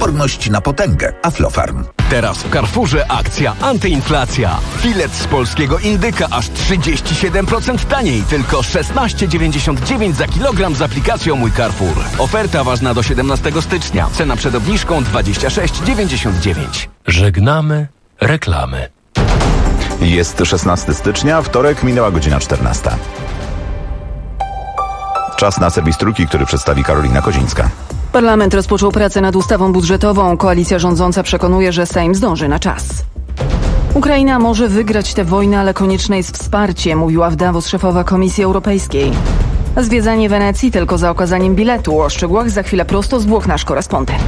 Odporność na potęgę. Aflofarm. Teraz w Carrefourze akcja antyinflacja. Filet z polskiego indyka aż 37% taniej. Tylko 16,99 za kilogram z aplikacją Mój Carrefour. Oferta ważna do 17 stycznia. Cena przed obniżką 26,99. Żegnamy reklamy. Jest 16 stycznia, wtorek, minęła godzina 14. Czas na serwis Trójki, który przedstawi Karolina Kozińska. Parlament rozpoczął pracę nad ustawą budżetową. Koalicja rządząca przekonuje, że Sejm zdąży na czas. Ukraina może wygrać tę wojnę, ale konieczne jest wsparcie, mówiła w Davos szefowa Komisji Europejskiej. Zwiedzanie Wenecji tylko za okazaniem biletu. O szczegółach za chwilę prosto z Włoch nasz korespondent.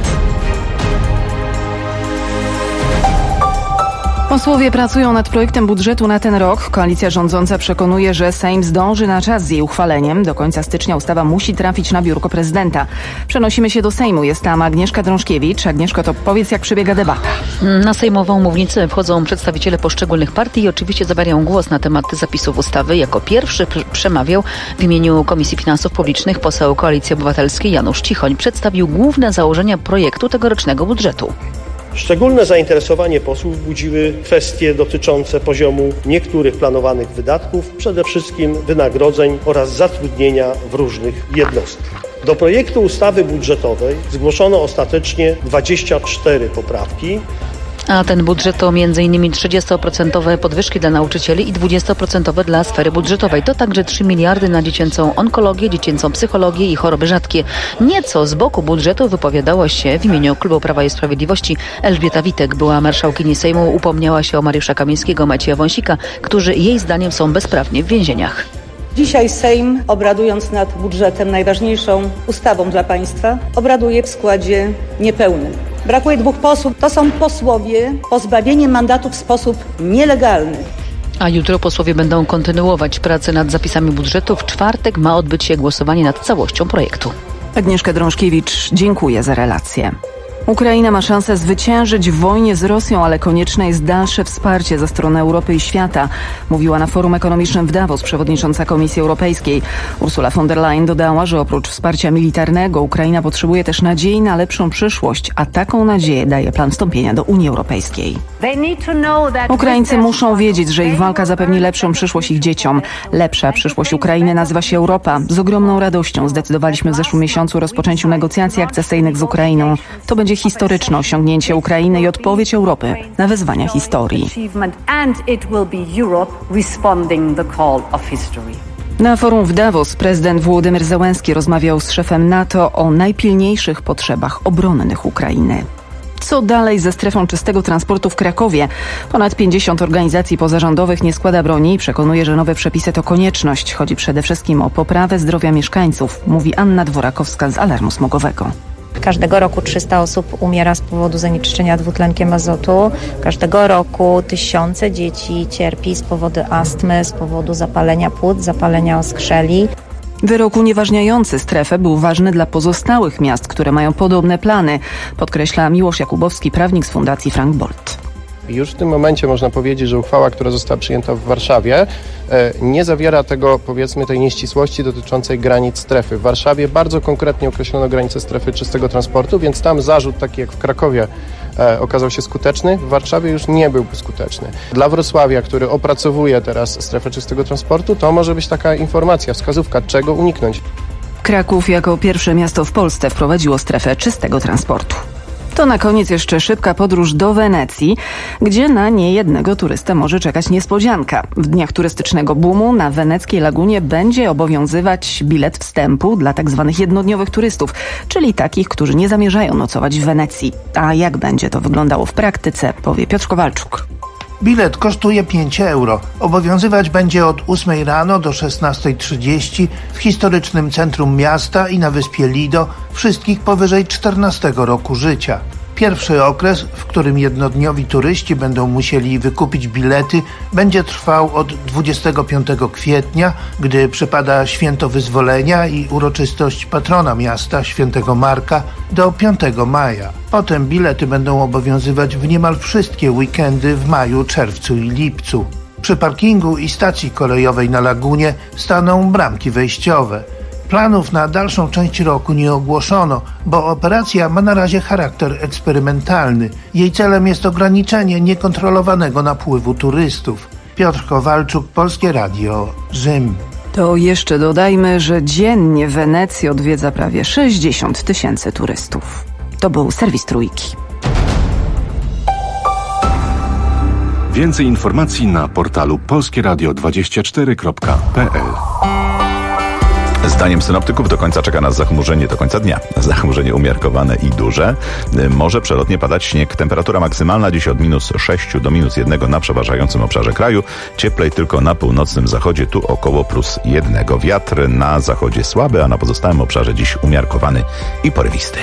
Posłowie pracują nad projektem budżetu na ten rok. Koalicja rządząca przekonuje, że Sejm zdąży na czas z jej uchwaleniem. Do końca stycznia ustawa musi trafić na biurko prezydenta. Przenosimy się do Sejmu. Jest tam Agnieszka Drążkiewicz. Agnieszko, to powiedz, jak przebiega debata. Na sejmową mównicę wchodzą przedstawiciele poszczególnych partii i oczywiście zabierają głos na temat zapisów ustawy. Jako pierwszy przemawiał w imieniu Komisji Finansów Publicznych poseł Koalicji Obywatelskiej Janusz Cichoń. Przedstawił główne założenia projektu tegorocznego budżetu. Szczególne zainteresowanie posłów budziły kwestie dotyczące poziomu niektórych planowanych wydatków, przede wszystkim wynagrodzeń oraz zatrudnienia w różnych jednostkach. Do projektu ustawy budżetowej zgłoszono ostatecznie 24 poprawki. A ten budżet to m.in. 30% podwyżki dla nauczycieli i 20% dla sfery budżetowej. To także 3 miliardy na dziecięcą onkologię, dziecięcą psychologię i choroby rzadkie. Nieco z boku budżetu wypowiadała się w imieniu Klubu Prawa i Sprawiedliwości Elżbieta Witek. Była marszałkini Sejmu, upomniała się o Mariusza Kamińskiego, Macieja Wąsika, którzy jej zdaniem są bezprawnie w więzieniach. Dzisiaj Sejm, obradując nad budżetem, najważniejszą ustawą dla państwa, obraduje w składzie niepełnym. Brakuje 2 posłów. To są posłowie pozbawieni mandatu w sposób nielegalny. A jutro posłowie będą kontynuować pracę nad zapisami budżetu. W czwartek ma odbyć się głosowanie nad całością projektu. Agnieszka Drążkiewicz, dziękuję za relację. Ukraina ma szansę zwyciężyć w wojnie z Rosją, ale konieczne jest dalsze wsparcie ze strony Europy i świata, mówiła na forum ekonomicznym w Davos przewodnicząca Komisji Europejskiej. Ursula von der Leyen dodała, że oprócz wsparcia militarnego Ukraina potrzebuje też nadziei na lepszą przyszłość, a taką nadzieję daje plan wstąpienia do Unii Europejskiej. Ukraińcy muszą wiedzieć, że ich walka zapewni lepszą przyszłość ich dzieciom. Lepsza przyszłość Ukrainy nazywa się Europa. Z ogromną radością zdecydowaliśmy w zeszłym miesiącu o rozpoczęciu negocjacji akcesyjnych z Ukrainą. To będzie historyczne osiągnięcie Ukrainy i odpowiedź Europy na wyzwania historii. Na forum w Davos prezydent Wołodymyr Zełenski rozmawiał z szefem NATO o najpilniejszych potrzebach obronnych Ukrainy. Co dalej ze strefą czystego transportu w Krakowie? Ponad 50 organizacji pozarządowych nie składa broni i przekonuje, że nowe przepisy to konieczność. Chodzi przede wszystkim o poprawę zdrowia mieszkańców, mówi Anna Dworakowska z Alarmu Smogowego. Każdego roku 300 osób umiera z powodu zanieczyszczenia dwutlenkiem azotu. Każdego roku tysiące dzieci cierpi z powodu astmy, z powodu zapalenia płuc, zapalenia oskrzeli. Wyrok unieważniający strefę był ważny dla pozostałych miast, które mają podobne plany, podkreśla Miłosz Jakubowski, prawnik z Fundacji Frank Bolt. Już w tym momencie można powiedzieć, że uchwała, która została przyjęta w Warszawie, nie zawiera tego, powiedzmy, tej nieścisłości dotyczącej granic strefy. W Warszawie bardzo konkretnie określono granice strefy czystego transportu, więc tam zarzut, taki jak w Krakowie, okazał się skuteczny, w Warszawie już nie byłby skuteczny. Dla Wrocławia, który opracowuje teraz strefę czystego transportu, to może być taka informacja, wskazówka, czego uniknąć. Kraków jako pierwsze miasto w Polsce wprowadziło strefę czystego transportu. To na koniec jeszcze szybka podróż do Wenecji, gdzie na niejednego turystę może czekać niespodzianka. W dniach turystycznego boomu na weneckiej lagunie będzie obowiązywać bilet wstępu dla tzw. jednodniowych turystów, czyli takich, którzy nie zamierzają nocować w Wenecji. A jak będzie to wyglądało w praktyce, powie Piotr Kowalczuk. Bilet kosztuje 5 euro. Obowiązywać będzie od 8 rano do 16:30 w historycznym centrum miasta i na wyspie Lido wszystkich powyżej 14 roku życia. Pierwszy okres, w którym jednodniowi turyści będą musieli wykupić bilety, będzie trwał od 25 kwietnia, gdy przypada Święto Wyzwolenia i uroczystość patrona miasta, Świętego Marka, do 5 maja. Potem bilety będą obowiązywać w niemal wszystkie weekendy w maju, czerwcu i lipcu. Przy parkingu i stacji kolejowej na lagunie staną bramki wejściowe. Planów na dalszą część roku nie ogłoszono, bo operacja ma na razie charakter eksperymentalny. Jej celem jest ograniczenie niekontrolowanego napływu turystów. Piotr Kowalczuk, Polskie Radio, Rzym. To jeszcze dodajmy, że dziennie Wenecję odwiedza prawie 60 000 turystów. To był serwis Trójki. Więcej informacji na portalu polskieradio24.pl. Zdaniem synoptyków do końca czeka nas zachmurzenie do końca dnia. Zachmurzenie umiarkowane i duże. Może przelotnie padać śnieg. Temperatura maksymalna dziś od -6 do -1 na przeważającym obszarze kraju. Cieplej tylko na północnym zachodzie, tu około +1. Wiatr na zachodzie słaby, a na pozostałym obszarze dziś umiarkowany i porywisty.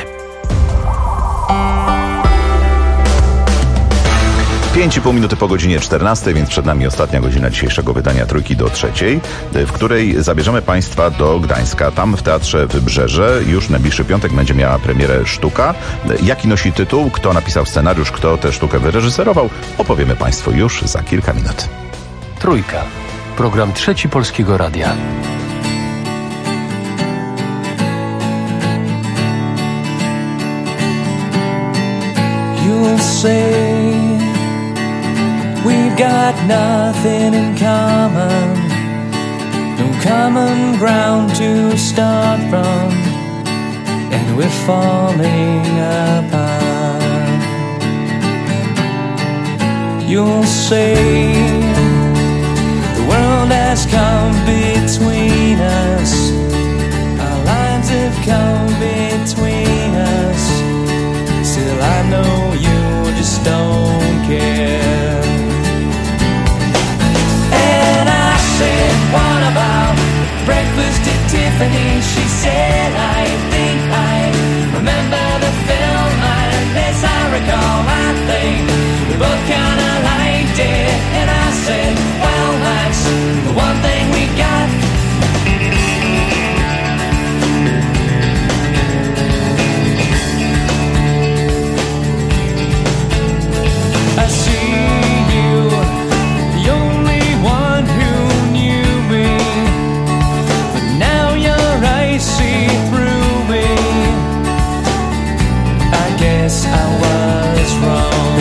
5,5 minuty po godzinie 14, więc przed nami ostatnia godzina dzisiejszego wydania Trójki do 3, w której zabierzemy Państwa do Gdańska. Tam w Teatrze Wybrzeże już najbliższy piątek będzie miała premierę sztuka. Jaki nosi tytuł, kto napisał scenariusz, kto tę sztukę wyreżyserował, opowiemy Państwu już za kilka minut. Trójka. Program Trzeci Polskiego Radia. You'll say we've got nothing in common, no common ground to start from, and we're falling apart. You'll say the world has come between us, our lines have come between us, still I know you just don't care. What about breakfast at Tiffany? She said, I think I remember the film, and as I recall, I think we both kinda liked it. And I said, well, that's the one thing we got. I see you, the only one who see through me. I guess I was wrong.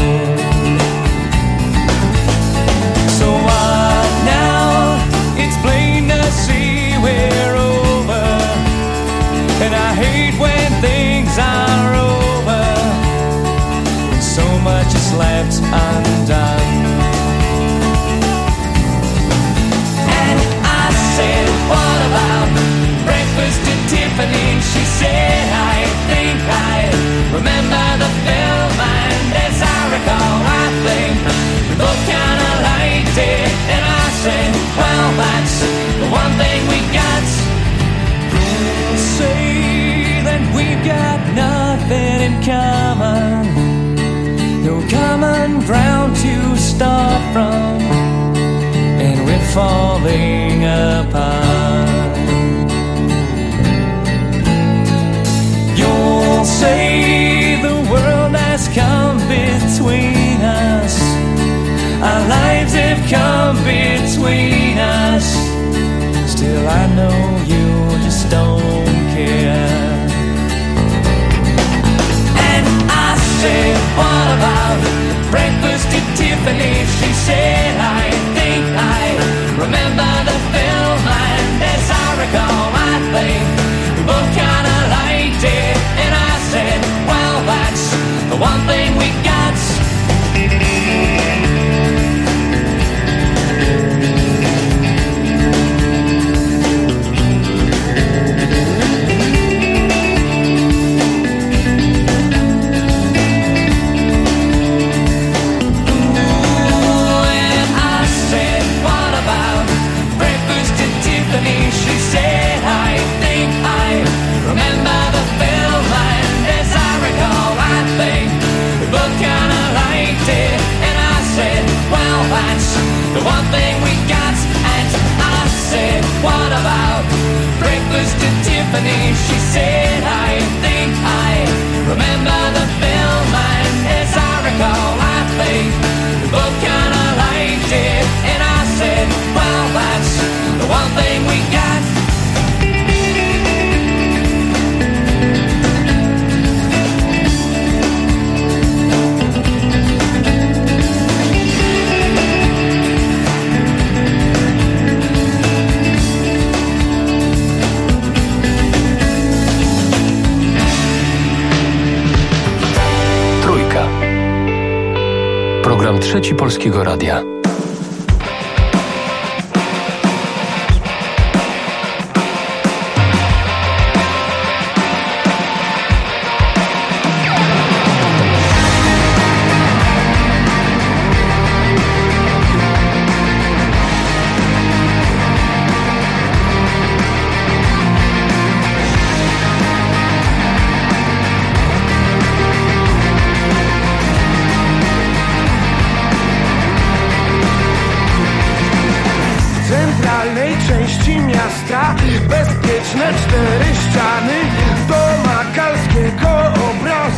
So what now? It's plain to see we're over, and I hate when things are over, when so much is left undone. And I said, what about breakfast at Tiffany? She said, I think I remember the film, and as I recall, I think we both kinda liked it. And I said, well, that's the one thing we got. You'll say that we've got nothing in common, no common ground to start from, and we're falling apart. You'll say the world has come between us, our lives have come between us, still I know you just don't care. And I said, what about breakfast at Tiffany? She said, I think I remember the film, and as I recall, I think we both kinda liked it. And I said, well, that's the one thing we got. She said, I think I remember the film, and as I recall, I think we both Program Trzeci Polskiego Radia. Bezpieczne 4 ściany do Makalskiego obraz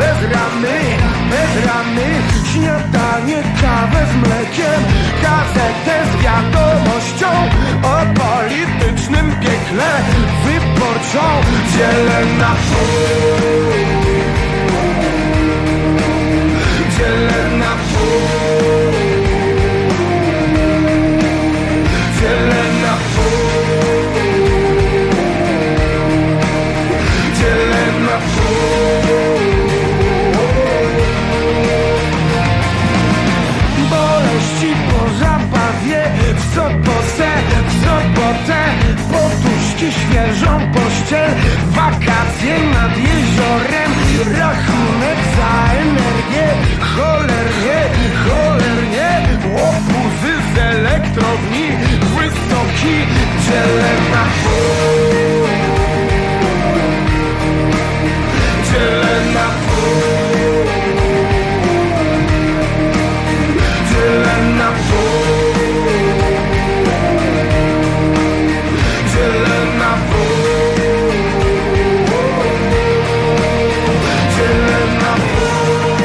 bez ramy śniadanie, kawę z mlekiem, gazetę z wiadomością o politycznym piekle wyborczą. Dzielę na pół, dzielę na pół, dzielę na pół. Boleści po zabawie, w sobotę poduszki, świeżą pościel, wakacje nad jeziorem, rachunek za energię, cholernie, łobuzy z elektrowni, wysoki, dzielę na pół, dzielę na pół, dzielę na pół, dzielę na pół, dzielę na pół,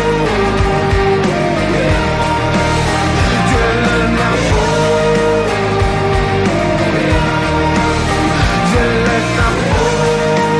dzielę na pół, dzielę na pół.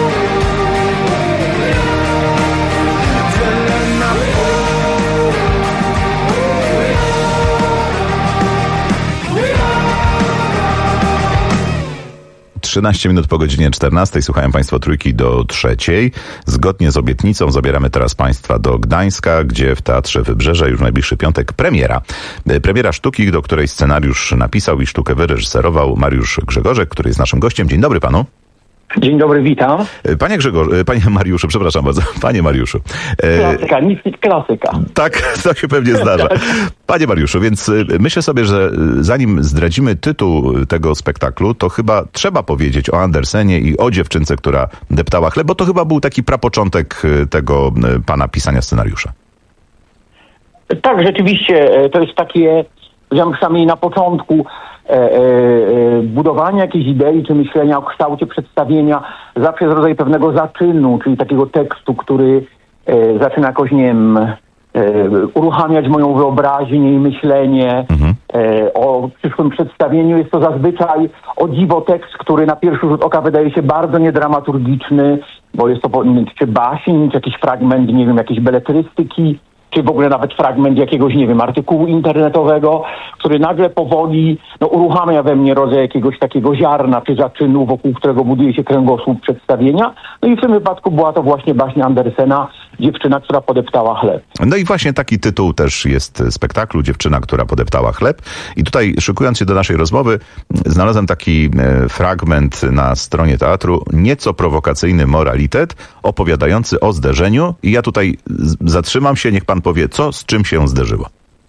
13 minut po godzinie 14. Słuchają Państwo Trójki do 3. Zgodnie z obietnicą zabieramy teraz Państwa do Gdańska, gdzie w Teatrze Wybrzeże już w najbliższy piątek premiera. Premiera sztuki, do której scenariusz napisał i sztukę wyreżyserował Mariusz Grzegorzek, który jest naszym gościem. Dzień dobry Panu. Dzień dobry, witam. Panie Mariuszu, przepraszam bardzo. Panie Mariuszu. Klasyka. Tak, to się pewnie zdarza. Panie Mariuszu, więc myślę sobie, że zanim zdradzimy tytuł tego spektaklu, to chyba trzeba powiedzieć o Andersenie i o dziewczynce, która deptała chleb, bo to chyba był taki prapoczątek tego pana pisania scenariusza. Tak, rzeczywiście, to jest takie, przynajmniej na początku, budowania jakiejś idei czy myślenia o kształcie przedstawienia zawsze jest rodzaj pewnego zaczynu, czyli takiego tekstu, który zaczyna jakoś, nie wiem, uruchamiać moją wyobraźnię i myślenie o przyszłym przedstawieniu. Jest to zazwyczaj, o dziwo, tekst, który na pierwszy rzut oka wydaje się bardzo niedramaturgiczny, bo jest to czy baśń, czy jakiś fragment, nie wiem, jakiejś beletrystyki, czy w ogóle nawet fragment jakiegoś, nie wiem, artykułu internetowego, który nagle powoli uruchamia we mnie rodzaj jakiegoś takiego ziarna czy zaczynu, wokół którego buduje się kręgosłup przedstawienia. No i w tym wypadku była to właśnie baśń Andersena, Dziewczyna, która podeptała chleb. No i właśnie taki tytuł też jest spektaklu, Dziewczyna, która podeptała chleb. I tutaj, szykując się do naszej rozmowy, znalazłem taki fragment na stronie teatru, nieco prowokacyjny moralitet, opowiadający o zderzeniu. I ja tutaj zatrzymam się, niech pan powie, co z czym się zderzyło.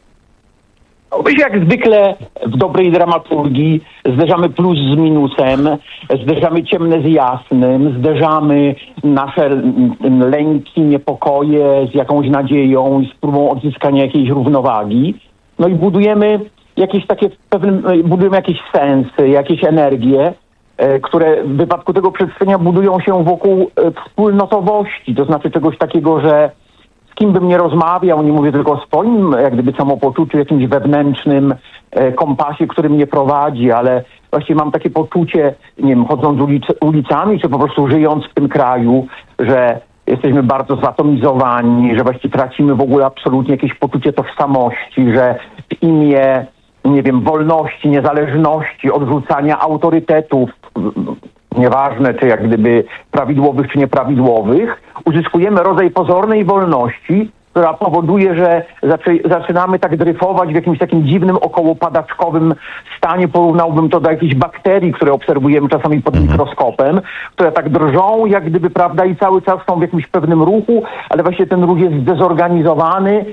Jak zwykle w dobrej dramaturgii zderzamy plus z minusem, zderzamy ciemne z jasnym, zderzamy nasze lęki, niepokoje z jakąś nadzieją i z próbą odzyskania jakiejś równowagi. No i budujemy jakieś takie budujemy jakieś sensy, jakieś energie, które w wypadku tego przedstawienia budują się wokół wspólnotowości, to znaczy czegoś takiego, że z kim bym nie rozmawiał, nie mówię tylko o swoim jak gdyby samopoczuciu, jakimś wewnętrznym kompasie, który mnie prowadzi, ale właściwie mam takie poczucie, nie wiem, chodząc ulicami, czy po prostu żyjąc w tym kraju, że jesteśmy bardzo zatomizowani, że właściwie tracimy w ogóle absolutnie jakieś poczucie tożsamości, że w imię, nie wiem, wolności, niezależności, odrzucania autorytetów, nieważne czy jak gdyby prawidłowych czy nieprawidłowych, uzyskujemy rodzaj pozornej wolności która powoduje, że zaczynamy tak dryfować w jakimś takim dziwnym okołopadaczkowym stanie. Porównałbym to do jakichś bakterii, które obserwujemy czasami pod mikroskopem, które tak drżą, jak gdyby, prawda, i cały czas są w jakimś pewnym ruchu, ale właśnie ten ruch jest zdezorganizowany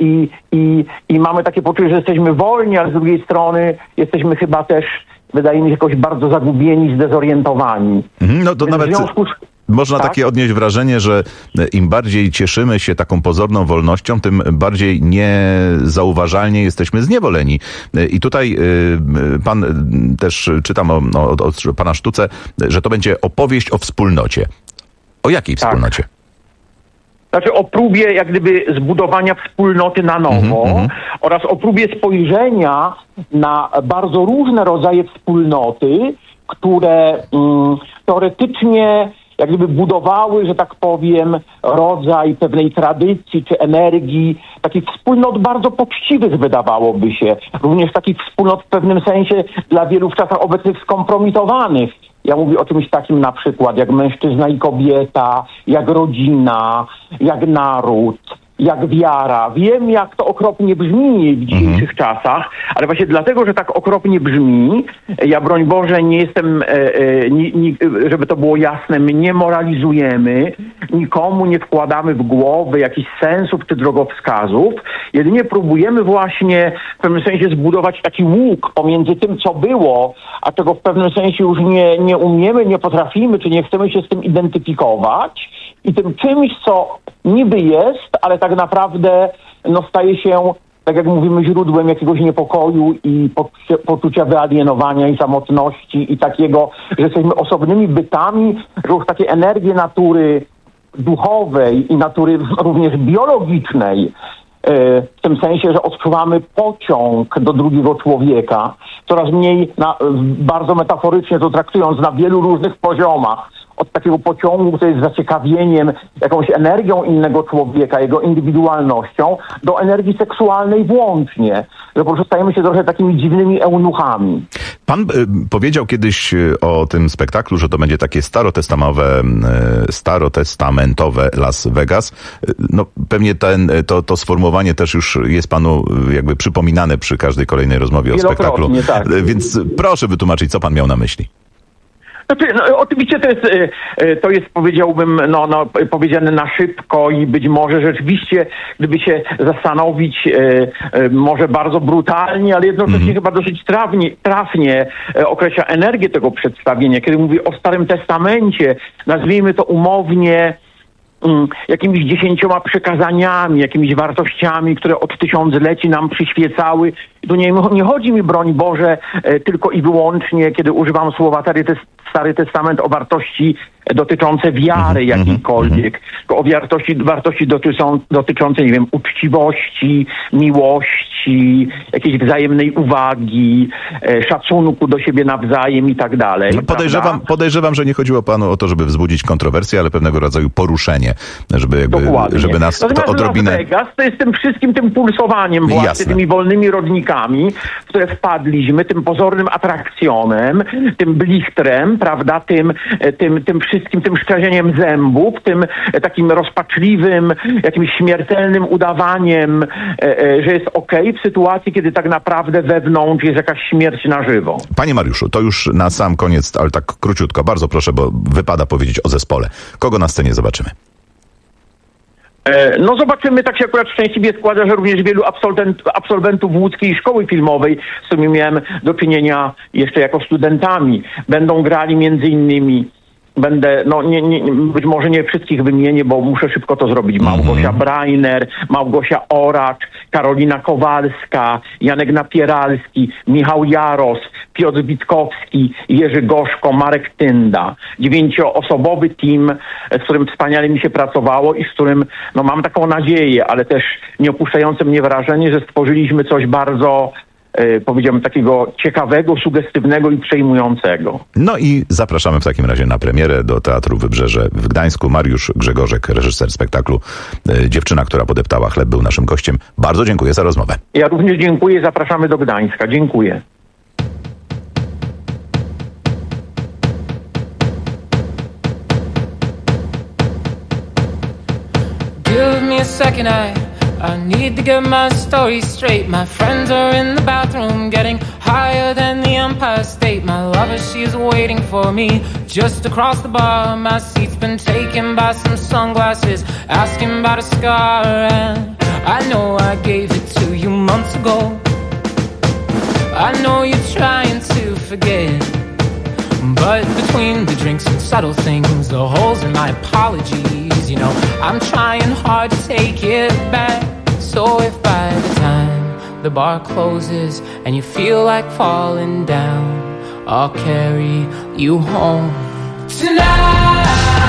i mamy takie poczucie, że jesteśmy wolni, ale z drugiej strony jesteśmy chyba też, wydaje mi się, jakoś bardzo zagubieni, zdezorientowani. No to nawet można takie odnieść wrażenie, że im bardziej cieszymy się taką pozorną wolnością, tym bardziej niezauważalnie jesteśmy zniewoleni. I tutaj pan też, czytam od pana Sztuce, że to będzie opowieść o wspólnocie. O jakiej wspólnocie? Znaczy o próbie jak gdyby zbudowania wspólnoty na nowo oraz o próbie spojrzenia na bardzo różne rodzaje wspólnoty, które teoretycznie jak gdyby budowały, że tak powiem, rodzaj pewnej tradycji czy energii, takich wspólnot bardzo poczciwych, wydawałoby się. Również takich wspólnot w pewnym sensie dla wielu w czasach obecnych skompromitowanych. Ja mówię o czymś takim na przykład jak mężczyzna i kobieta, jak rodzina, jak naród, jak wiara. Wiem, jak to okropnie brzmi w dzisiejszych czasach, ale właśnie dlatego, że tak okropnie brzmi, ja broń Boże nie jestem, żeby to było jasne, my nie moralizujemy, nikomu nie wkładamy w głowy jakichś sensów czy drogowskazów, jedynie próbujemy właśnie w pewnym sensie zbudować taki łuk pomiędzy tym, co było, a czego w pewnym sensie już nie umiemy, nie potrafimy, czy nie chcemy się z tym identyfikować i tym czymś, co niby jest, ale tak naprawdę staje się, tak jak mówimy, źródłem jakiegoś niepokoju i poczucia wyalienowania i samotności i takiego, że jesteśmy osobnymi bytami, że już takie energie natury duchowej i natury również biologicznej, w tym sensie, że odczuwamy pociąg do drugiego człowieka, coraz mniej, bardzo metaforycznie to traktując, na wielu różnych poziomach, od takiego pociągu, który jest zaciekawieniem jakąś energią innego człowieka, jego indywidualnością, do energii seksualnej włącznie. Że po prostu stajemy się trochę takimi dziwnymi eunuchami. Pan powiedział kiedyś o tym spektaklu, że to będzie takie starotestamentowe Las Vegas. No pewnie to sformułowanie też już jest panu jakby przypominane przy każdej kolejnej rozmowie o spektaklu. Tak. Więc proszę wytłumaczyć, co pan miał na myśli. Znaczy, oczywiście to jest powiedziałbym, powiedziane na szybko i być może rzeczywiście, gdyby się zastanowić, może bardzo brutalnie, ale jednocześnie chyba dosyć trafnie określa energię tego przedstawienia. Kiedy mówi o Starym Testamencie, nazwijmy to umownie jakimiś 10 przykazaniami, jakimiś wartościami, które od tysiącleci nam przyświecały. Tu nie chodzi mi, broń Boże, tylko i wyłącznie, kiedy używam słowa Stary Testament, o wartości dotyczące wiary jakiejkolwiek, tylko o wartości dotyczące, nie wiem, uczciwości, miłości, jakiejś wzajemnej uwagi, szacunku do siebie nawzajem i tak dalej. Podejrzewam, że nie chodziło panu o to, żeby wzbudzić kontrowersję, ale pewnego rodzaju poruszenie, żeby nas to odrobinę... Las Vegas to jest tym wszystkim, tym pulsowaniem właśnie, tymi wolnymi rodnikami, w które wpadliśmy, tym pozornym atrakcjonem, tym blichtrem, prawda, tym wszystkim, tym szczerzeniem zębów, tym takim rozpaczliwym, jakimś śmiertelnym udawaniem, że jest okej, w sytuacji, kiedy tak naprawdę wewnątrz jest jakaś śmierć na żywo. Panie Mariuszu, to już na sam koniec, ale tak króciutko, bardzo proszę, bo wypada powiedzieć o zespole. Kogo na scenie zobaczymy? Zobaczymy, tak się akurat szczęśliwie składa, że również wielu absolwentów łódzkiej szkoły filmowej, z którymi miałem do czynienia jeszcze jako studentami, będą grali między innymi, być może nie wszystkich wymienię, bo muszę szybko to zrobić. Małgosia Brajner, Małgosia Oracz, Karolina Kowalska, Janek Napieralski, Michał Jaros, Piotr Witkowski, Jerzy Goszko, Marek Tynda. 9-osobowy team, z którym wspaniale mi się pracowało i z którym mam taką nadzieję, ale też nie opuszczające mnie wrażenie, że stworzyliśmy coś bardzo, powiedziałbym, takiego ciekawego, sugestywnego i przejmującego. No i zapraszamy w takim razie na premierę do Teatru Wybrzeże w Gdańsku. Mariusz Grzegorzek, reżyser spektaklu Dziewczyna, która podeptała chleb, był naszym gościem. Bardzo dziękuję za rozmowę. Ja również dziękuję, zapraszamy do Gdańska. Dziękuję. Give me a second, I I need to get my story straight. My friends are in the bathroom getting higher than the Empire State. My lover, she's waiting for me just across the bar. My seat's been taken by some sunglasses asking about a scar. And I know I gave it to you months ago. I know you're trying to forget, but between the drinks and subtle things, the holes in my apologies, you know, I'm trying hard to take it back. So if by the time the bar closes and you feel like falling down, I'll carry you home tonight.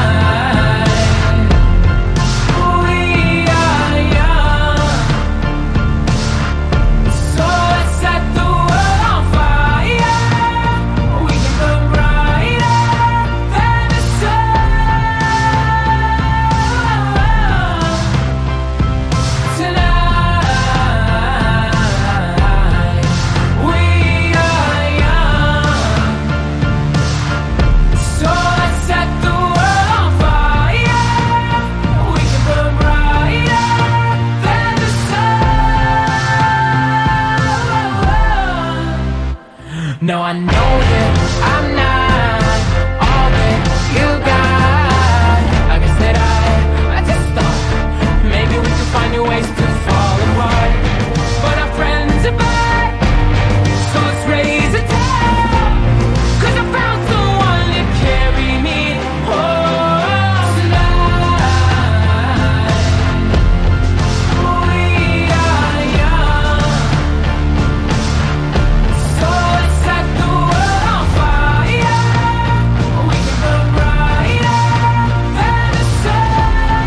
No, I know that I'm not all that you got. I guess that I just thought maybe we could find new ways to fall apart. But our friends are back, so let's raise a toast. 'Cause I found someone to carry me home tonight. We are young, so let's set the world on fire. We can burn brighter than the sun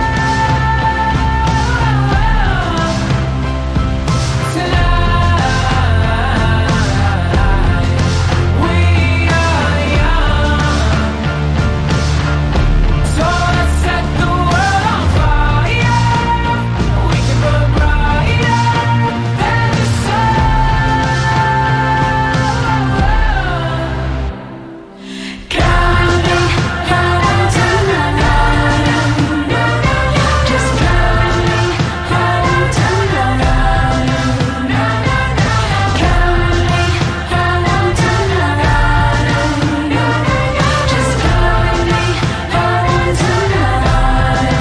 tonight. We are young, so let's set the world on fire. We can burn brighter than the sun. Counting down tonight. Just counting down tonight. Counting down tonight. Just counting down tonight.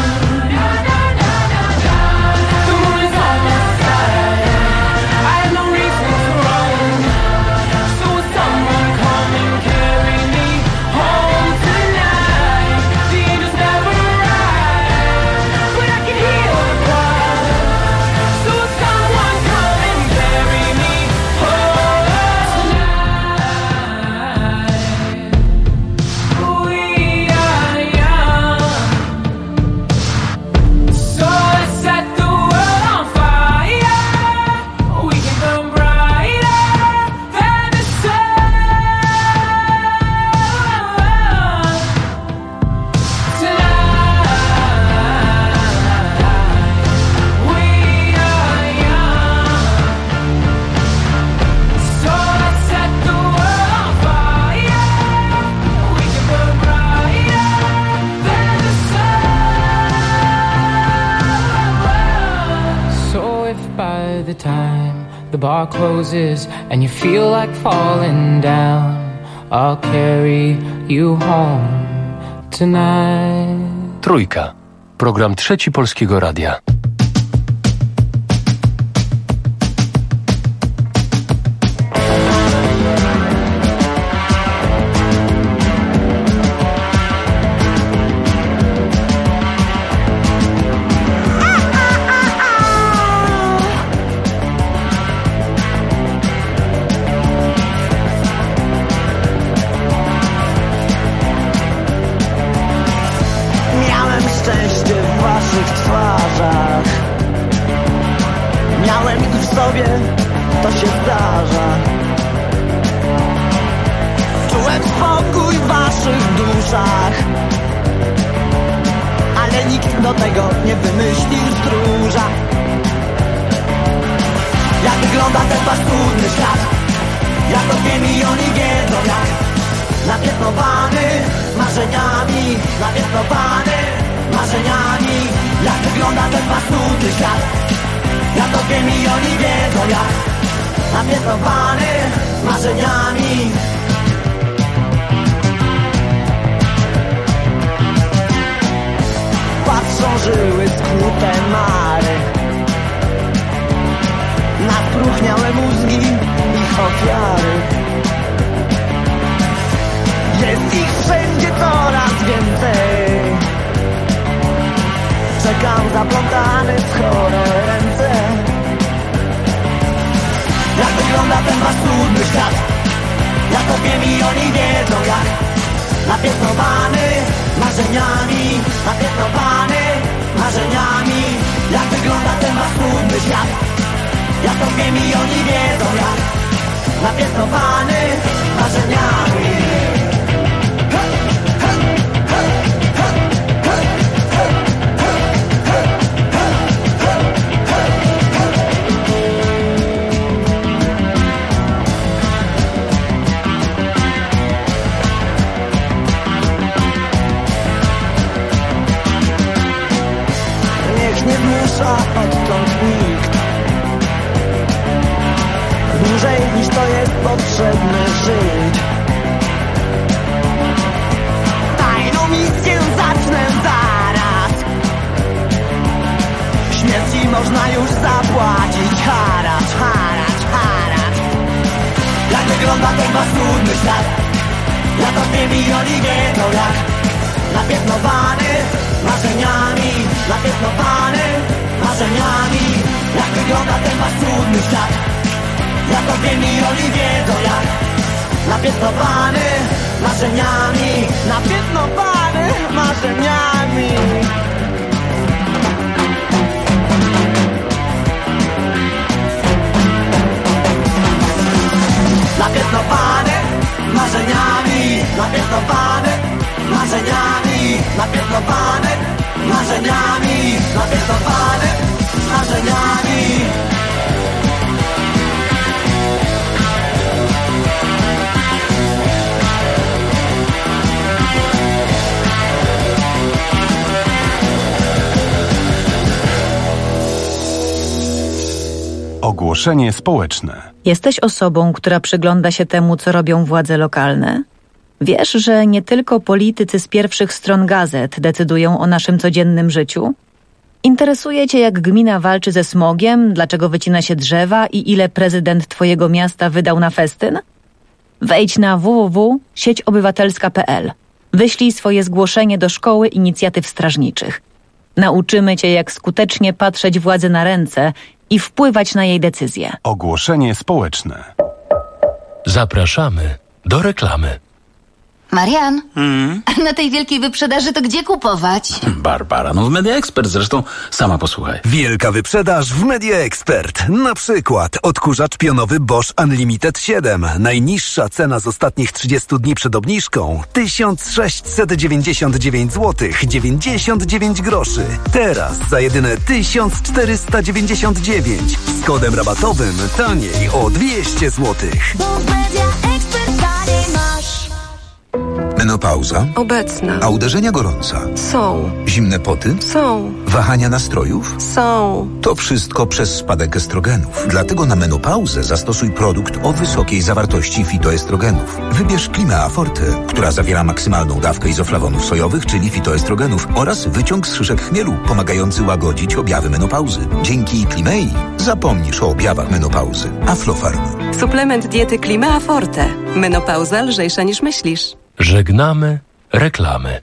The moon is on my side. I have no reason to run. So will someone come and carry me home tonight? The angels never arrive, but I can hear the cry. So will someone come and carry me home tonight? We are young, so let's set the world on fire. We can burn brighter than the sun tonight. We are young, so let's set the world on fire. We can burn brighter than the sun. So if by the time the bar closes and you feel like falling down, I'll carry you home tonight. Trójka. Program Trzeci Polskiego Radia. Miałem szczęście w waszych twarzach. Miałem ich w sobie, to się zdarza. Czułem spokój w waszych duszach, ale nikt do tego nie wymyślił stróża. Jak wygląda ten wasz trudny świat? Jak to wiem i oni wiedzą jak. Napiętnowany marzeniami, napiętnowany marzeniami. Jak wygląda ten wasz trudny świat? napiętnowany marzeniami. Patrzą żyły skute mary na spróchniałe mózgi ich ofiary. Jest ich wszędzie coraz więcej. Czekam zaplątany w chore ręce. Jak wygląda ten wasz trudny świat? Ja to wiem i oni wiedzą jak. Napiętnowany marzeniami, napiętnowany marzeniami. Jak wygląda ten wasz trudny świat? Ja to wiem i oni wiedzą jak. Napiętnowany marzeniami. Odtąd nikt dłużej niż to jest potrzebne żyć. Tajną misję zacznę zaraz. Śmierci można już zapłacić haracz, haracz, haracz. Jak wygląda ten wasz trudny świat? Ja to wiem i oni wiedzą jak. Napiętnowany marzeniami, napiętnowany marzeniami. Jak wygląda ten wasz trudny świat? Ja to wiem i oni wiedzą jak. Napiętnowany marzeniami, napiętnowany marzeniami. Napiętnowany marzeniami, napiętnowany marzeniami, napiętnowany marzeniami, napiętnowany marzeniami. Ogłoszenie społeczne. Jesteś osobą, która przygląda się temu, co robią władze lokalne? Wiesz, że nie tylko politycy z pierwszych stron gazet decydują o naszym codziennym życiu? Interesuje cię, jak gmina walczy ze smogiem, dlaczego wycina się drzewa i ile prezydent twojego miasta wydał na festyn? Wejdź na www.sieciobywatelska.pl. Wyślij swoje zgłoszenie do Szkoły Inicjatyw Strażniczych. Nauczymy cię, jak skutecznie patrzeć władzy na ręce i wpływać na jej decyzje. Ogłoszenie społeczne. Zapraszamy do reklamy. Marian, na tej wielkiej wyprzedaży to gdzie kupować? Barbara, no w Media Expert, zresztą sama posłuchaj. Wielka wyprzedaż w Media Expert. Na przykład odkurzacz pionowy Bosch Unlimited 7. Najniższa cena z ostatnich 30 dni przed obniżką 1699 zł 99 groszy. Teraz za jedyne 1499. Z kodem rabatowym taniej o 200 zł. Menopauza? Obecna. A uderzenia gorąca? Są. Zimne poty? Są. Wahania nastrojów? Są. To wszystko przez spadek estrogenów. Dlatego na menopauzę zastosuj produkt o wysokiej zawartości fitoestrogenów. Wybierz Climea Forte, która zawiera maksymalną dawkę izoflawonów sojowych, czyli fitoestrogenów oraz wyciąg z szyszek chmielu, pomagający łagodzić objawy menopauzy. Dzięki Climei zapomnisz o objawach menopauzy. Aflofarm. Suplement diety Climea Forte. Menopauza lżejsza niż myślisz. Żegnamy reklamy.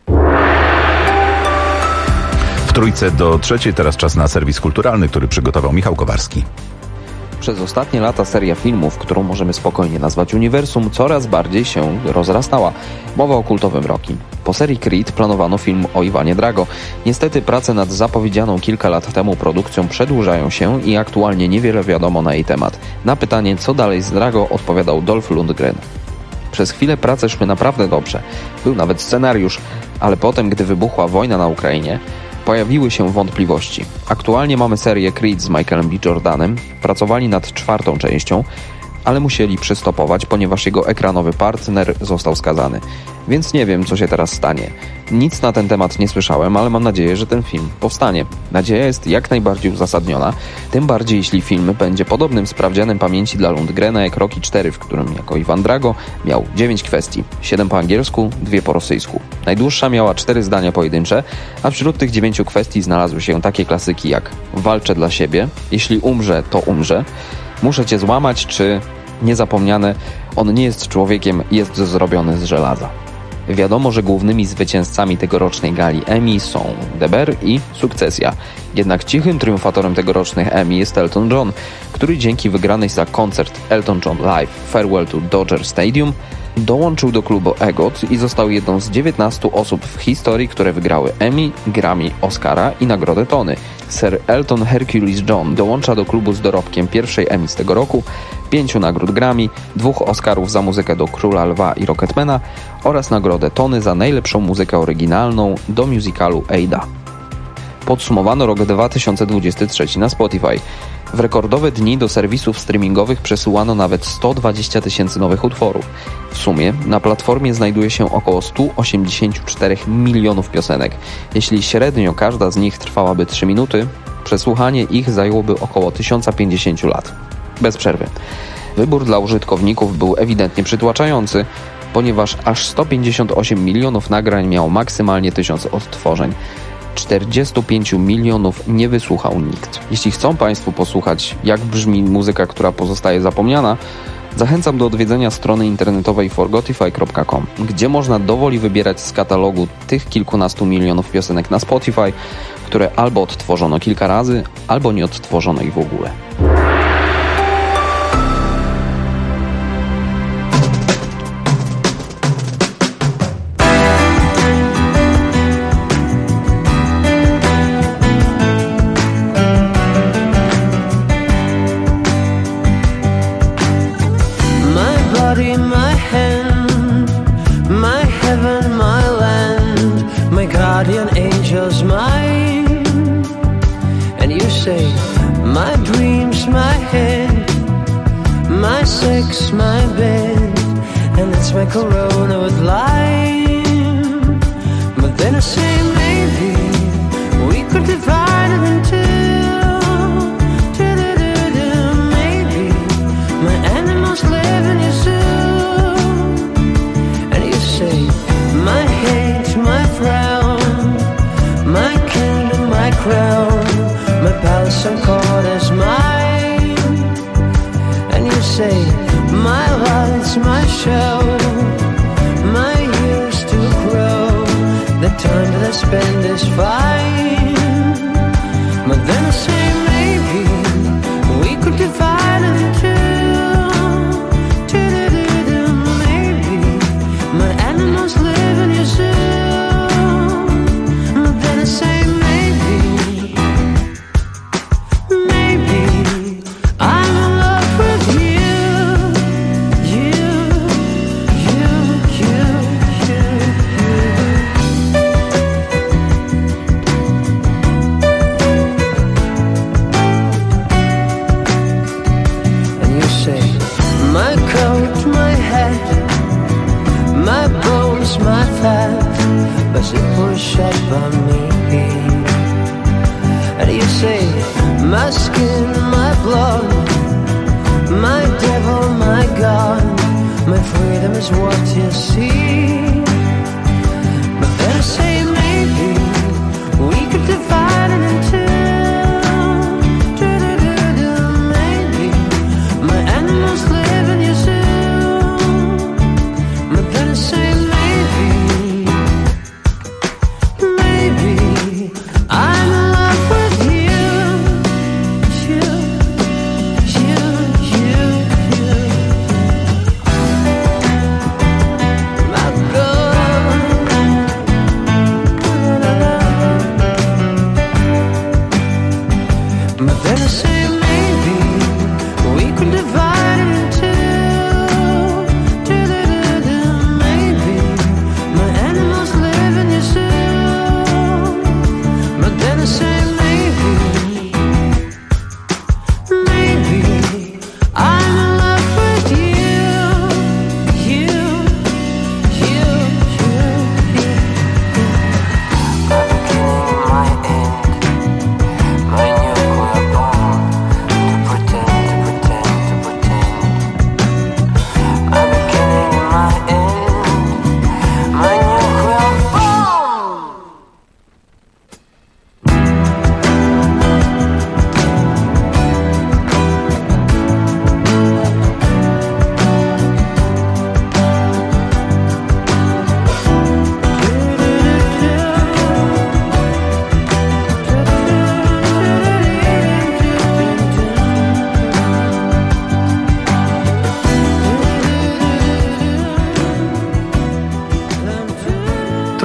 W trójce do trzeciej, teraz czas na serwis kulturalny, który przygotował Michał Kowarski. Przez ostatnie lata seria filmów, którą możemy spokojnie nazwać uniwersum, coraz bardziej się rozrastała. Mowa o kultowym Rocky. Po serii Creed planowano film o Iwanie Drago. Niestety prace nad zapowiedzianą kilka lat temu produkcją przedłużają się i aktualnie niewiele wiadomo na jej temat. Na pytanie, co dalej z Drago, odpowiadał Dolph Lundgren. Przez chwilę prace szły naprawdę dobrze. Był nawet scenariusz, ale potem, gdy wybuchła wojna na Ukrainie, pojawiły się wątpliwości. Aktualnie mamy serię Creed z Michaelem B. Jordanem. Pracowali nad 4. częścią, ale musieli przystopować, ponieważ jego ekranowy partner został skazany. Więc nie wiem, co się teraz stanie. Nic na ten temat nie słyszałem, ale mam nadzieję, że ten film powstanie. Nadzieja jest jak najbardziej uzasadniona, tym bardziej jeśli film będzie podobnym sprawdzianem pamięci dla Lundgrena jak Rocky 4, w którym jako Iwan Drago miał 9 kwestii, 7 po angielsku, 2 po rosyjsku. Najdłuższa miała 4 zdania pojedyncze, a wśród tych 9 kwestii znalazły się takie klasyki jak walczę dla siebie, jeśli umrze, to umrze, muszę cię złamać, czy niezapomniane, on nie jest człowiekiem, jest zrobiony z żelaza. Wiadomo, że głównymi zwycięzcami tegorocznej gali Emmy są The Bear i Sukcesja. Jednak cichym triumfatorem tegorocznych Emmy jest Elton John, który dzięki wygranej za koncert Elton John Live Farewell to Dodger Stadium dołączył do klubu EGOT i został jedną z 19 osób w historii, które wygrały Emmy, Grammy, Oscara i nagrodę Tony. Sir Elton Hercules John dołącza do klubu z dorobkiem pierwszej Emmy z tego roku, 5 nagród Grammy, 2 Oscarów za muzykę do Króla Lwa i Rocketmana oraz nagrodę Tony za najlepszą muzykę oryginalną do musicalu Aida. Podsumowano rok 2023 na Spotify. W rekordowe dni do serwisów streamingowych przesyłano nawet 120 000 nowych utworów. W sumie na platformie znajduje się około 184 milionów piosenek. Jeśli średnio każda z nich trwałaby 3 minuty, przesłuchanie ich zajęłoby około 1050 lat. Bez przerwy. Wybór dla użytkowników był ewidentnie przytłaczający, ponieważ aż 158 milionów nagrań miało maksymalnie 1000 odtworzeń. 45 milionów nie wysłuchał nikt. Jeśli chcą Państwo posłuchać, jak brzmi muzyka, która pozostaje zapomniana, zachęcam do odwiedzenia strony internetowej forgotify.com, gdzie można dowoli wybierać z katalogu tych kilkunastu milionów piosenek na Spotify, które albo odtworzono kilka razy, albo nie odtworzono ich w ogóle. Corona with lime, but then I say maybe we could divide it in two. Maybe my animals live in your zoo, and you say my hate, my frown, my kingdom, my crown, my palace and court is mine, and you say my lights, my show. The time that I spend is fine, but then I say maybe we could divide it in two. Maybe my animals live in your zoo, but then I say maybe I'm in love with you. Push up on me, and you say my skin, my blood, my devil, my God, my freedom is what you see. But then I say maybe we could divide it in two. Maybe my animals live in your zoo, but then I say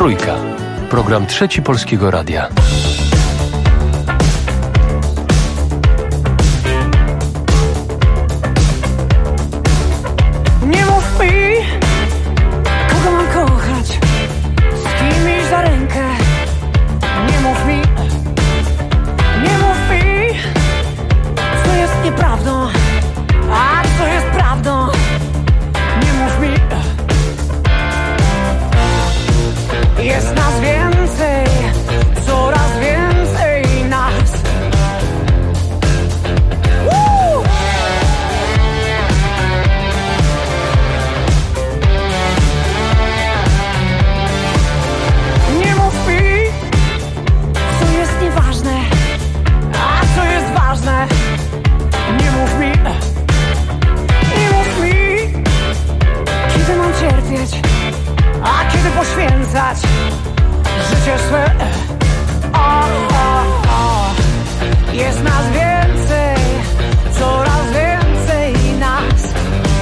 Trójka. Program Trzeci Polskiego Radia. Nie mów mi, kogo mam kochać, z kim iść za rękę. Nie mów mi, co jest nieprawdą, a co jest prawdą. Nie mów mi, jest nas więcej, coraz więcej nas. Nie mów mi, co jest nieważne, a co jest ważne. Nie mów mi, kiedy mam cierpieć, a kiedy poświęcać życie swe. Jest nas więcej, coraz więcej nas.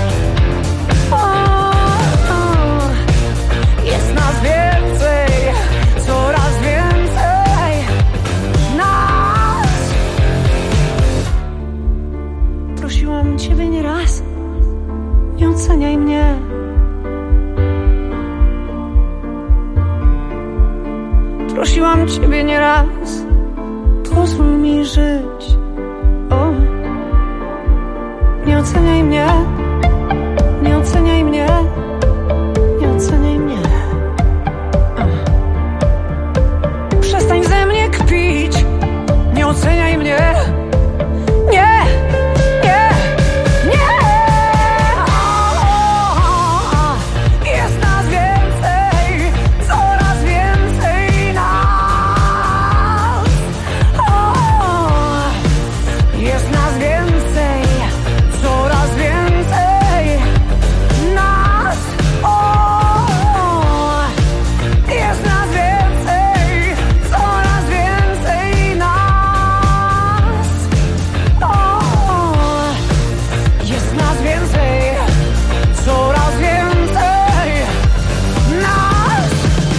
Jest nas więcej, coraz więcej nas. Prosiłam Ciebie nieraz, nie oceniaj mnie. Prosiłam Ciebie nieraz, pozwól mi żyć. Nie oceniaj mnie, nie oceniaj mnie, nie oceniaj mnie. Przestań ze mnie kpić, nie oceniaj mnie. Nie, nie, nie. Jest nas więcej, coraz więcej nas. Jest nas więcej, coraz więcej nas. Jest nas więcej, coraz więcej nas. Jest nas więcej, coraz więcej nas.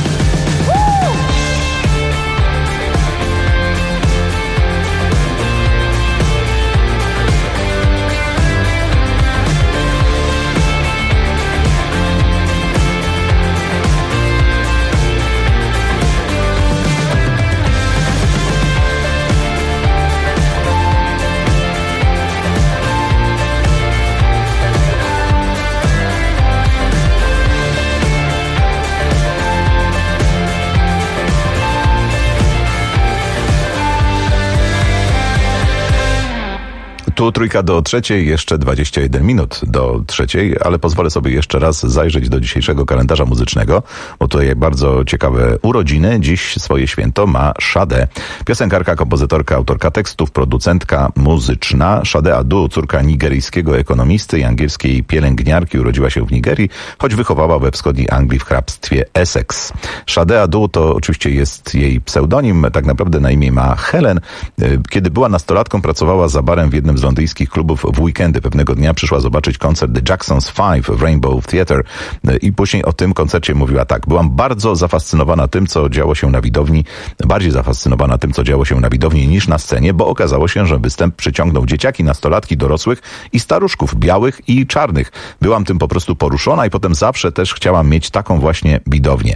Tu Trójka do trzeciej, jeszcze 21 minut do trzeciej, ale pozwolę sobie jeszcze raz zajrzeć do dzisiejszego kalendarza muzycznego, bo tutaj bardzo ciekawe urodziny. Dziś swoje święto ma Sade. Piosenkarka, kompozytorka, autorka tekstów, producentka muzyczna. Sade Adu, córka nigeryjskiego ekonomisty i angielskiej pielęgniarki, urodziła się w Nigerii, choć wychowała we wschodniej Anglii w hrabstwie Essex. Sade Adu to oczywiście jest jej pseudonim, tak naprawdę na imię ma Helen. Kiedy była nastolatką, pracowała za barem w jednym z londyńskich klubów w weekendy. Pewnego dnia przyszła zobaczyć koncert The Jacksons 5 w Rainbow Theatre i później o tym koncercie mówiła tak: byłam bardzo zafascynowana tym, co działo się na widowni, bardziej zafascynowana tym, co działo się na widowni niż na scenie, bo okazało się, że występ przyciągnął dzieciaki, nastolatki, dorosłych i staruszków, białych i czarnych. Byłam tym po prostu poruszona i potem zawsze też chciałam mieć taką właśnie widownię.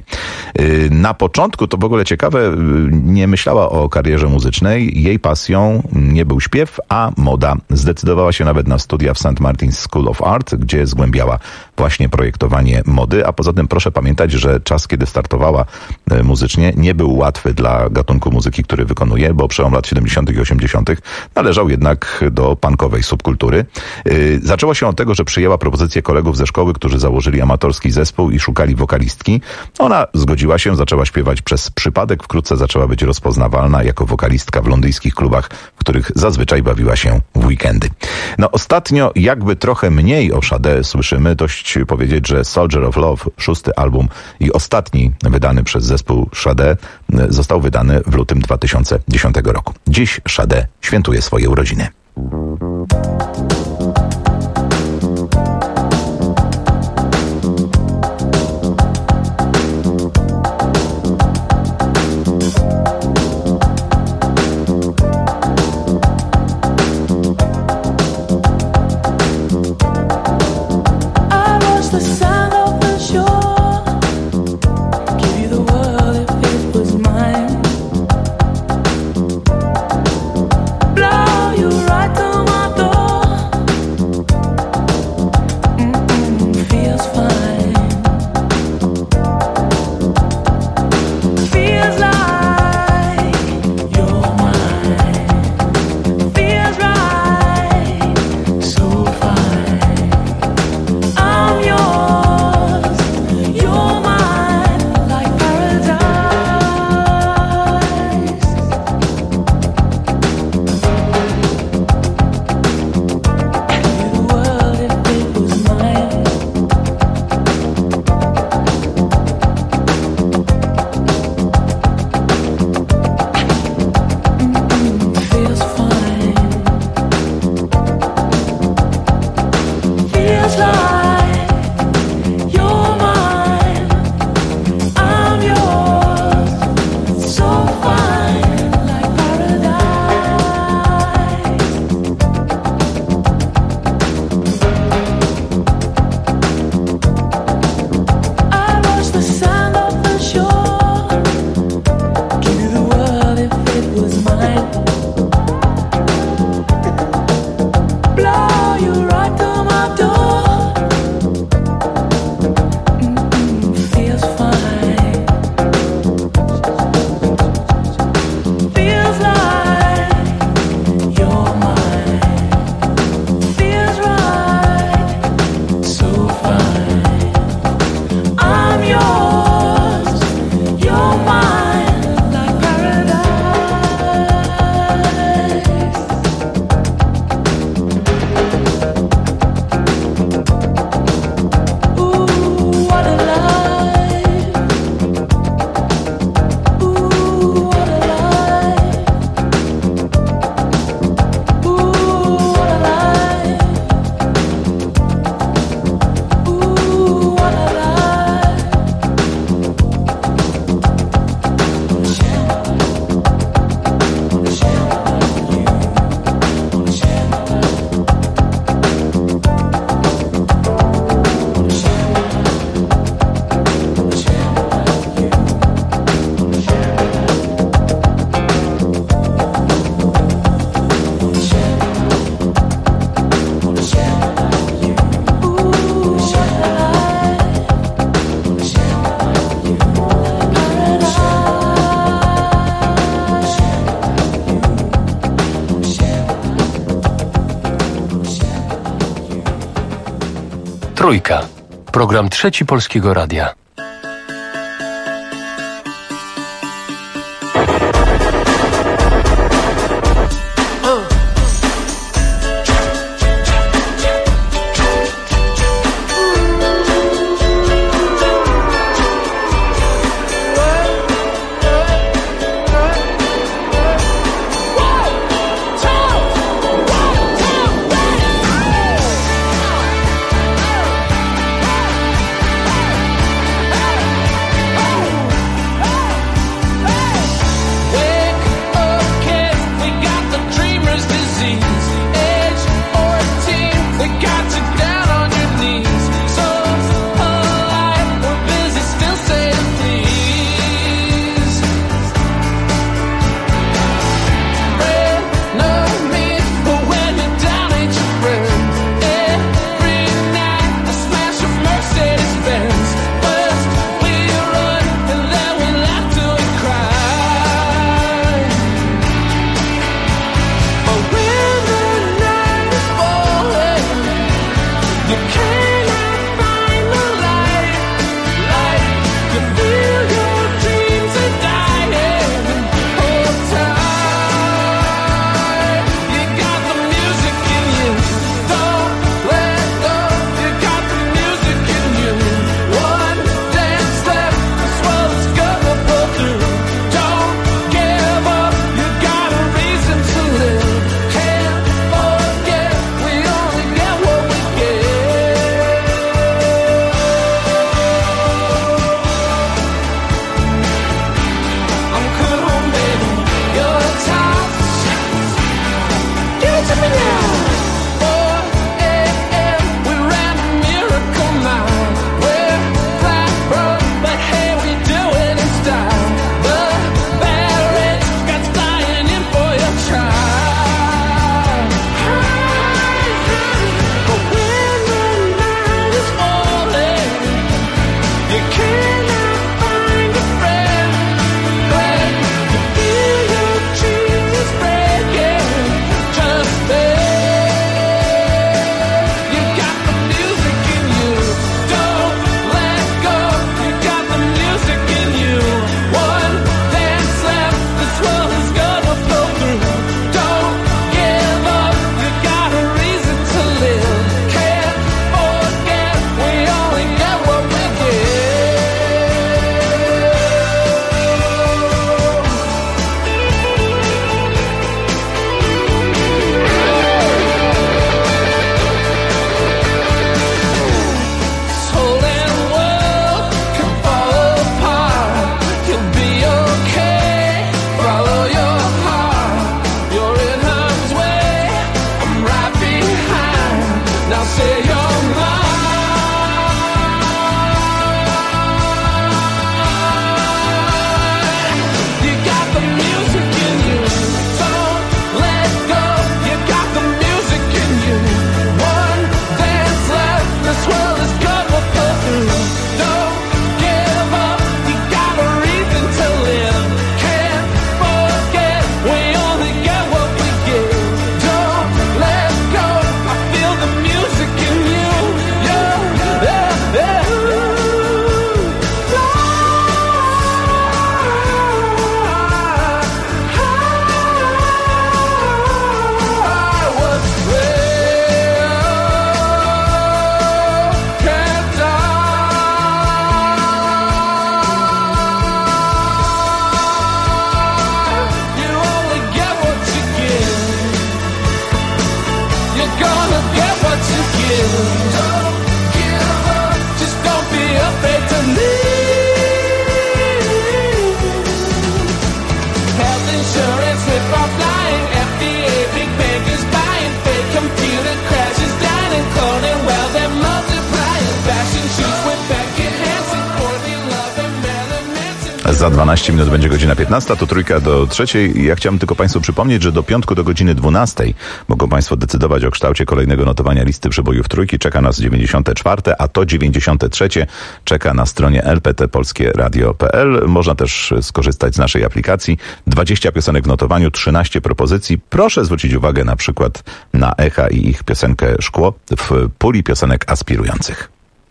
Na początku, to w ogóle ciekawe, nie myślała o karierze muzycznej. Jej pasją nie był śpiew, a moda. Zdecydowała się nawet na studia w St. Martin's School of Art, gdzie zgłębiała właśnie projektowanie mody, a poza tym proszę pamiętać, że czas, kiedy startowała muzycznie, nie był łatwy dla gatunku muzyki, który wykonuje, bo przełom lat 70. i 80. należał jednak do punkowej subkultury. Zaczęło się od tego, że przyjęła propozycję kolegów ze szkoły, którzy założyli amatorski zespół i szukali wokalistki. Ona zgodziła się, zaczęła śpiewać przez przypadek, wkrótce zaczęła być rozpoznawalna jako wokalistka w londyńskich klubach, w których zazwyczaj bawiła się w weekendy. No ostatnio jakby trochę mniej o Sade słyszymy. Dość powiedzieć, że Soldier of Love, 6. album i ostatni wydany przez zespół Sade, został wydany w lutym 2010 roku. Dziś Sade świętuje swoje urodziny. Trójka. Program Trzeci Polskiego Radia. Za 12 minut będzie godzina 15, to trójka do trzeciej. Ja chciałem tylko Państwu przypomnieć, że do piątku do godziny 12 mogą Państwo decydować o kształcie kolejnego notowania listy przebojów trójki. Czeka nas 94, a to 93 czeka na stronie lptpolskieradio.pl. Można też skorzystać z naszej aplikacji. 20 piosenek w notowaniu, 13 propozycji. Proszę zwrócić uwagę na przykład na Echa i ich piosenkę Szkło w puli piosenek aspirujących.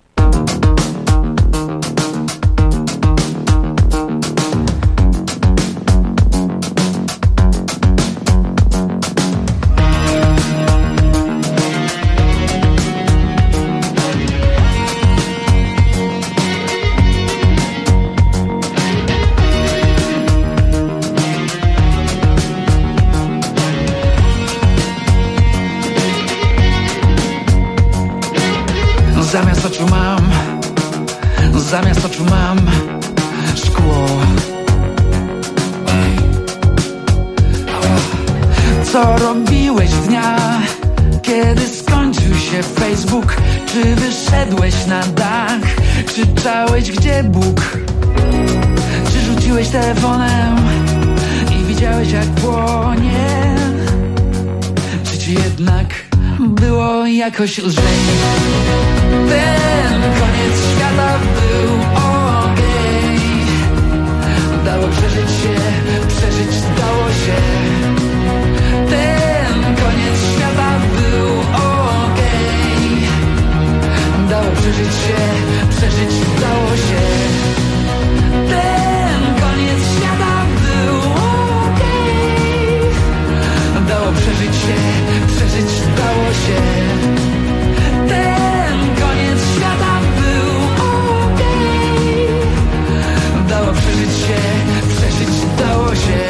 Zamiast oczu mam szkło. Co robiłeś dnia, kiedy skończył się Facebook? Czy wyszedłeś na dach? Krzyczałeś, gdzie Bóg? Czy rzuciłeś telefonem i widziałeś, jak płonie? Czy ci jednak było jakoś lżej? Ten koniec świata był okej. Dało przeżyć się, przeżyć dało się. Ten koniec świata był okej. Dało przeżyć się, przeżyć dało się. Ten koniec świata był okej. Dało przeżyć się, przeżyć dało się. Ten koniec świata był okej. Dało przeżyć się, przeżyć dało się.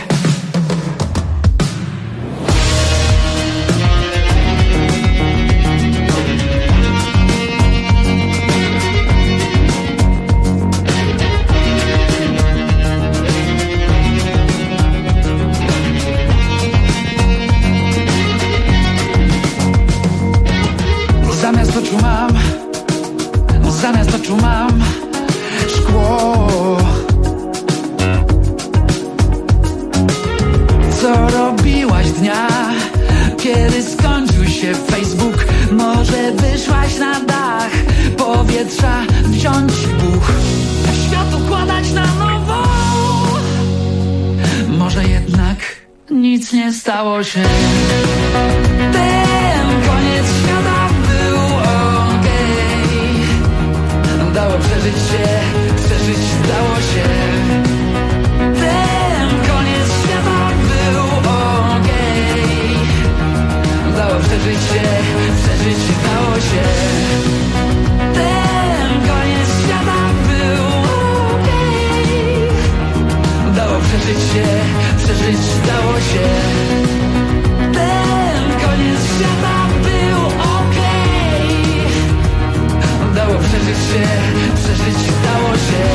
Zamiast oczu mam szkło. Co robiłaś dnia, kiedy skończył się Facebook? Może wyszłaś na dach, powietrza wziąć buch, świat układać na nowo. Może jednak nic nie stało się. Ten koniec świata był okej. Dało przeżyć się, przeżyć dało się. Ten koniec świata był okej. Dało przeżyć się, przeżyć dało się. Ten koniec świata był okej. Dało przeżyć się, przeżyć dało się. Ten koniec świata był okej. Dało przeżyć się, przeżyć dało się.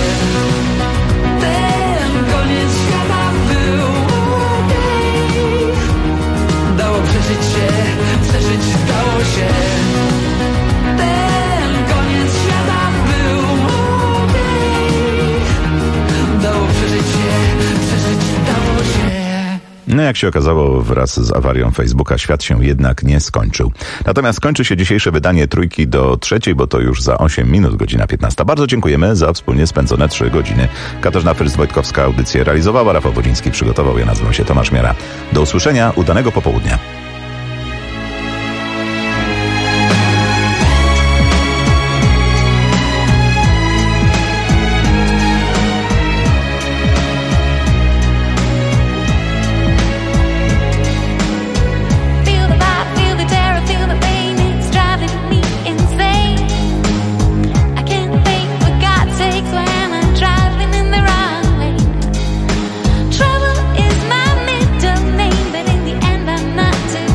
Ten koniec świata był okej. Dało przeżyć się, przeżyć dało się. Ten koniec świata był okej. Dało przeżyć się, przeżyć dało się. No jak się okazało, wraz z awarią Facebooka świat się jednak nie skończył. Natomiast skończy się dzisiejsze wydanie trójki do trzeciej, bo to już za 8 minut, godzina 15. Bardzo dziękujemy za wspólnie spędzone 3 godziny. Katarzyna Fryz-Wojtkowska audycję realizowała, Rafał Wodziński przygotował, ja nazywam się Tomasz Miara. Do usłyszenia, udanego popołudnia. Trouble is my middle name, but in the end I'm not to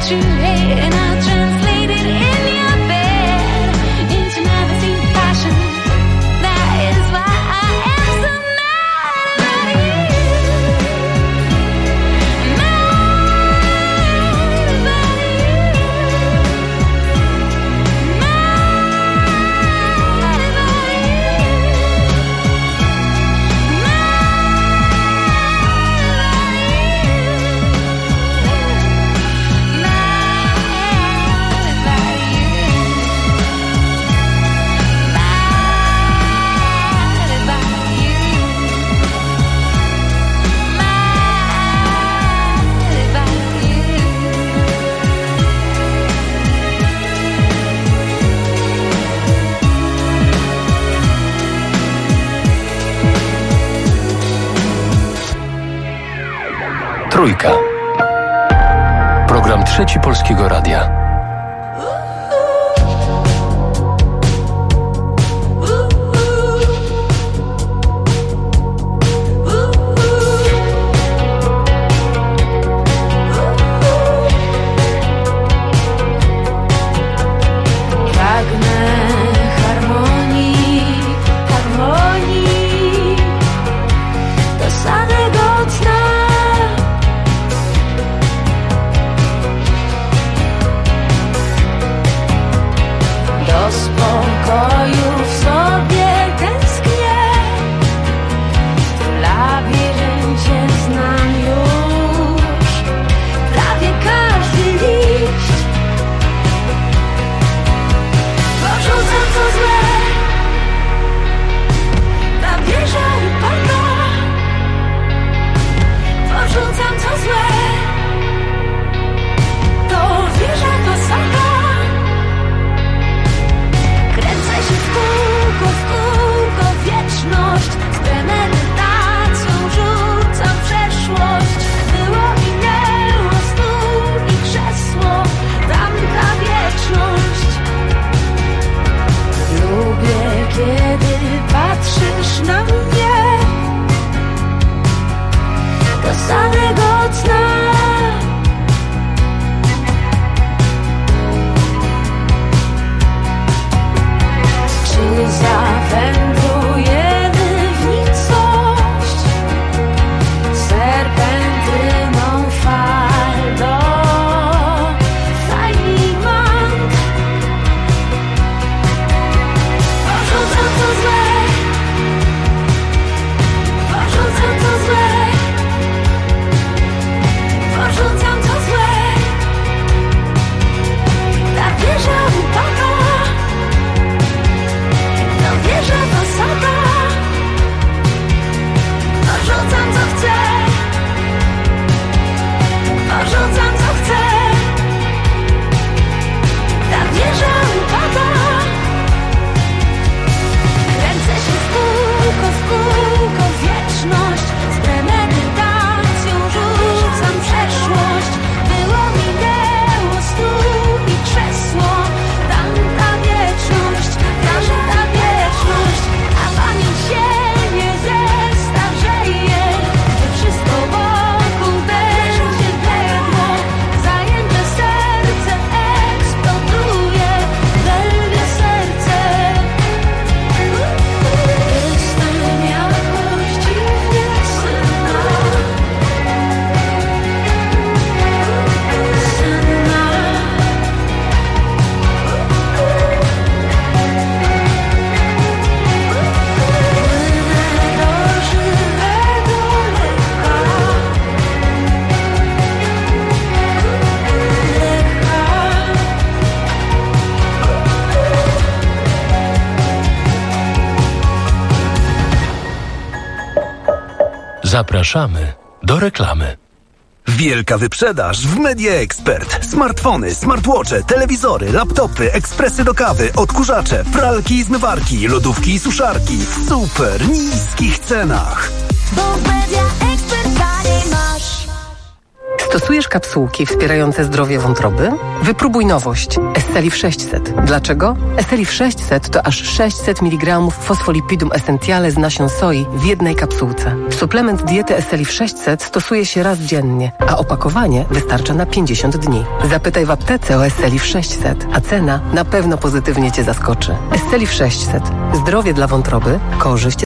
what you hate, and I'll translate it in your bed into never seen passion. That is why I am so mad about you. Trójka. Program Trzeci Polskiego Radia. Zapraszamy do reklamy. Wielka wyprzedaż w Media Expert. Smartfony, smartwatche, telewizory, laptopy, ekspresy do kawy, odkurzacze, pralki i zmywarki, lodówki i suszarki w super niskich cenach. Bo w Media Expert taniej masz. Stosujesz kapsułki wspierające zdrowie wątroby? Wypróbuj nowość. Esselif 600. Dlaczego? Esselif 600 to aż 600 mg fosfolipidum essentiale z nasion soi w jednej kapsułce. Suplement diety Esselif 600 stosuje się raz dziennie, a opakowanie wystarcza na 50 dni. Zapytaj w aptece o Esselif 600, a cena na pewno pozytywnie Cię zaskoczy. Esselif 600. Zdrowie dla wątroby, korzyść